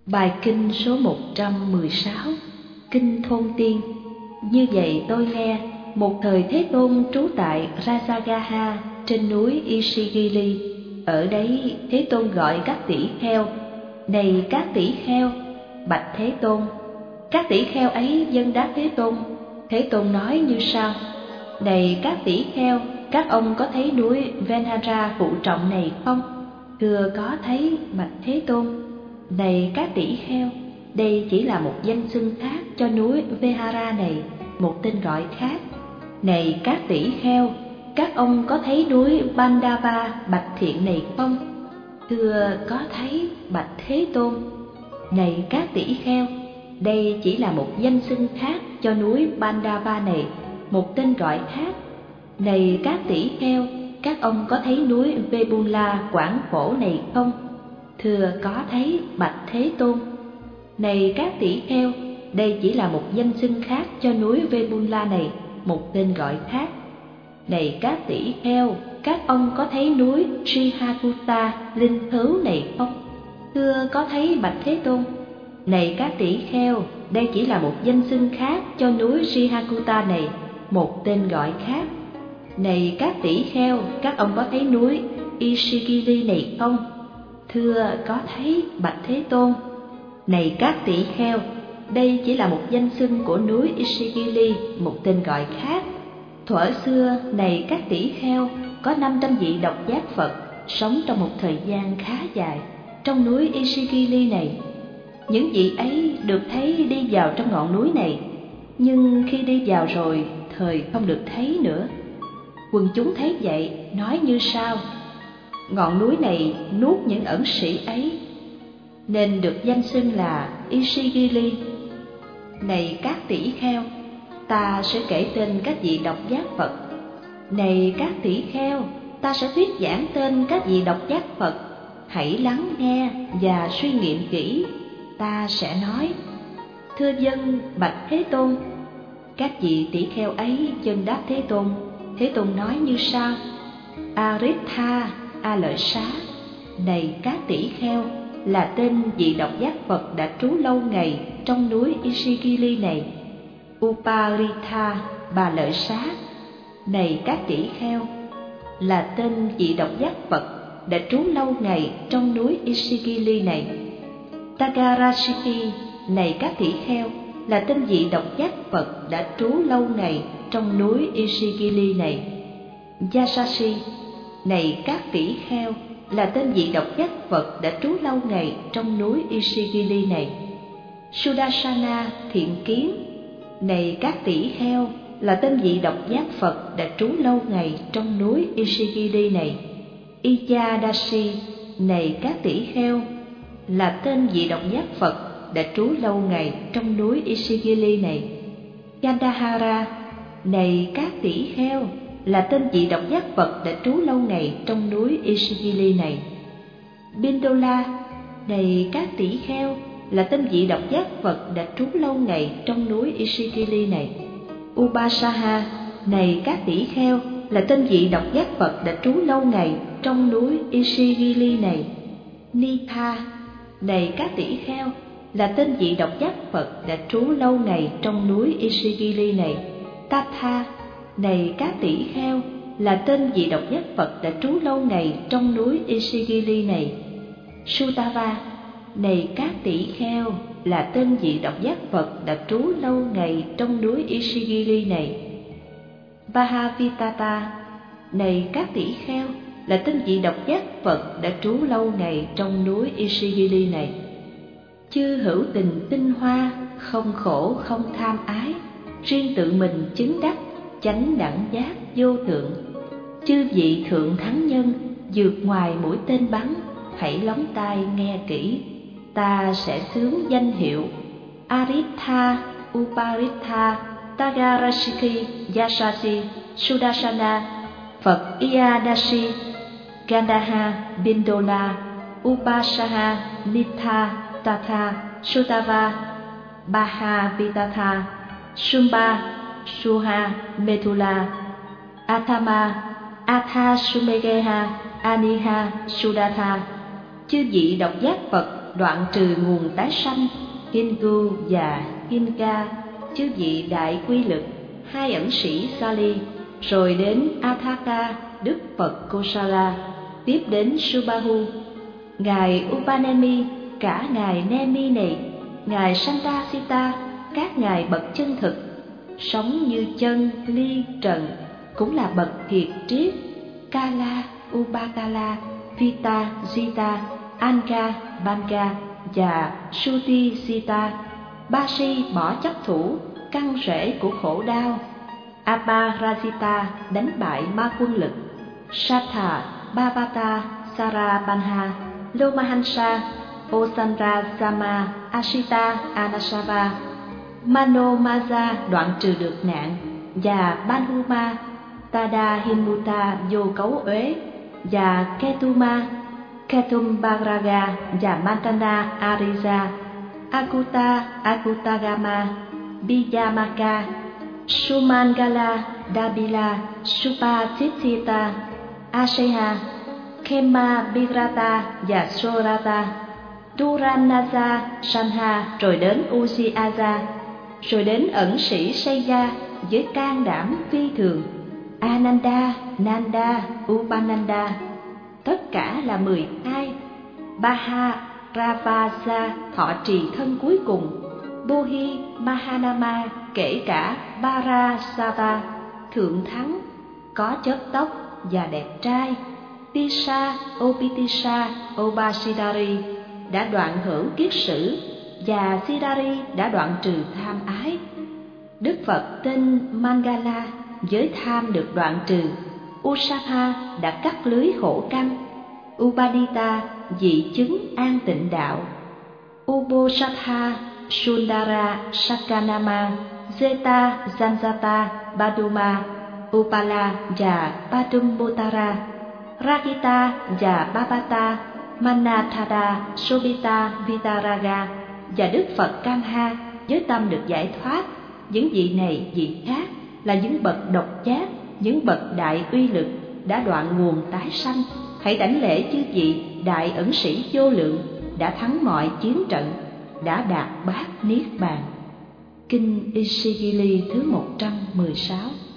Bài kinh số 116, Kinh Thôn Tiên. Như vậy tôi nghe, một thời Thế Tôn trú tại Rajagaha trên núi Ishigili. Ở đấy Thế Tôn gọi các tỷ kheo: này các tỷ kheo, bạch Thế Tôn. Các tỷ kheo ấy dâng đáp Thế Tôn. Thế Tôn nói như sau: này các tỷ kheo, các ông có thấy núi Venhara phụ trọng này không? Thưa có thấy, bạch Thế Tôn. Này các tỷ kheo, đây chỉ là một danh xưng khác cho núi Venhara này, một tên gọi khác. Này các tỷ kheo, các ông có thấy núi Bandava bạch thiện này không? Thưa có thấy, bạch Thế Tôn. Này các tỷ kheo, đây chỉ là một danh xưng khác cho núi Bandava này, một tên gọi khác. Này các tỷ kheo, các ông có thấy núi Vebula quảng phổ này không? Thưa có thấy, bạch Thế Tôn. Này các tỷ kheo, đây chỉ là một danh xưng khác cho núi Vebula này, một tên gọi khác. Này các tỷ kheo, các ông có thấy núi Srihakuta linh thứu này không? Thưa có thấy, bạch Thế Tôn. Này các tỷ kheo, đây chỉ là một danh xưng khác cho núi Srihakuta này, một tên gọi khác. Này các tỷ kheo, các ông có thấy núi Ishigili này không? Thưa có thấy, bạch Thế Tôn. Này các tỷ kheo, đây chỉ là một danh xưng của núi Ishigili, một tên gọi khác. Thuở xưa, này các tỷ kheo, có 500 vị độc giác Phật sống trong một thời gian khá dài trong núi Ishigili này. Những vị ấy được thấy đi vào trong ngọn núi này, nhưng khi đi vào rồi, thời không được thấy nữa. Quần chúng thấy vậy, nói như sau: ngọn núi này nuốt những ẩn sĩ ấy, nên được danh xưng là Ishigili. Này các tỷ kheo, ta sẽ kể tên các vị độc giác Phật. Này các tỷ kheo, ta sẽ thuyết giảng tên các vị độc giác Phật. Hãy lắng nghe và suy nghiệm kỹ. Ta sẽ nói: thưa dân, bạch Thế Tôn. Các vị tỷ kheo ấy dâng đáp Thế Tôn. Thế Tôn nói như sau: Aritha, A Lợi Xá. Này các tỷ kheo, là tên vị độc giác Phật đã trú lâu ngày trong núi Ishigili này. Uparitha, Bà Lợi Xá. Này các tỷ kheo, là tên vị độc giác Phật đã trú lâu ngày trong núi Ishigili này. Tagarashiki, này các tỷ kheo, là tên vị độc giác Phật đã trú lâu ngày trong núi Ishigili này. Yasashi, này các tỷ kheo, là tên vị độc giác Phật đã trú lâu ngày trong núi Ishigili này. Sudarsana, Thiện Kiến. Này các tỷ kheo, là tên vị độc giác Phật đã trú lâu ngày trong núi Ishigili này. Iyadashi, này các tỷ kheo, là tên vị độc giác Phật đã trú lâu ngày trong núi Ishigili này. Gandhara, này các tỷ kheo, là tên vị độc giác Phật đã trú lâu ngày trong núi Ishigili này. Bindola, này các tỷ kheo, là tên vị độc giác Phật đã trú lâu ngày trong núi Ishigili này. Ubasaha, này các tỷ kheo, là tên vị độc giác Phật đã trú lâu ngày trong núi Ishigili này. Nitha, này các tỷ kheo, là tên vị độc giác Phật đã trú lâu ngày trong núi Ishigili này. Tatha, này các tỷ kheo, là tên vị độc giác Phật đã trú lâu ngày trong núi Ishigili này. Sutava, này các tỷ kheo, là tên vị độc giác Phật đã trú lâu ngày trong núi Ishigili này. Vahavitata, này các tỷ kheo, là tên vị độc giác Phật đã trú lâu ngày trong núi Ishigili này. Chư hữu tình tinh hoa, không khổ không tham ái, riêng tự mình chứng đắc chánh đẳng giác vô thượng. Chư vị thượng thắng nhân, vượt ngoài mũi tên bắn, hãy lóng tai nghe kỹ. Ta sẽ xướng danh hiệu Aritha, Uparitha, Tagarashiki, Yasashi, Sudarsana, Phật Iyadashi, Gandha, Bindola, Upasaha, Nitha, Tatha, Sutava, Bahavitatha, Sumba, Suha, Methula, Athama, Atha Sumegeha, Aniha, Sudatha. Chư vị độc giác Phật đoạn trừ nguồn tái sanh, Hindu và Hinka, chư vị đại quy lực, hai ẩn sĩ Sali, rồi đến Athaka, Đức Phật Kosala, tiếp đến Subahu, ngài Upanemi, cả ngài Nemi này, ngài Santasita, các ngài bậc chân thực, sống như chân, ly, trần, cũng là bậc thiệt triết, Kala, Upakala, Vita, Jita, Anka, Banka và Suti Sita, ba si bỏ chấp thủ, căn rễ của khổ đau, Aparajita đánh bại ma quân lực, Satha, Bhavata, Sarabanha, Lomahansa, Osandra Sama, Ashita, Anasava, Manomaza đoạn trừ được nạn, và Banhuma, Tada Himuta vô cấu uế, và Ketuma, Ketumbaraga và Mantana Ariza, Akuta, Akutagama, Bijamaka, Sumangala, Dabila, Supatithita, Aseha, Khema Birata và Sorata, Duranaza, Sanha, rồi đến Usiaza, rồi đến ẩn sĩ Seiya với can đảm phi thường, Ananda, Nanda, Upananda, tất cả là 12. Baha Ravasa thọ trì thân cuối cùng, Bohi Mahanama kể cả Parasava thượng thắng, có chớp tóc và đẹp trai, Tisa, Opitisa, Obasidari đã đoạn hữu kiết sử, và Sidari đã đoạn trừ tham ái. Đức Phật tên Mangala với tham được đoạn trừ, Usapa đã cắt lưới khổ căn, Upadita dị chứng an tịnh đạo, Ubosatha, Sundara, Sakanama, Zeta, Zanjata, Baduma, Upala và Padumbotara, Rakita và Babata, Manathada, Sobita, Vitaraga và Đức Phật Kanha với tâm được giải thoát. Những vị này vị khác là những bậc độc giác, những bậc đại uy lực đã đoạn nguồn tái sanh. Hãy đảnh lễ chư vị đại ẩn sĩ vô lượng đã thắng mọi chiến trận, đã đạt bát niết bàn. Kinh Ishigili thứ 116.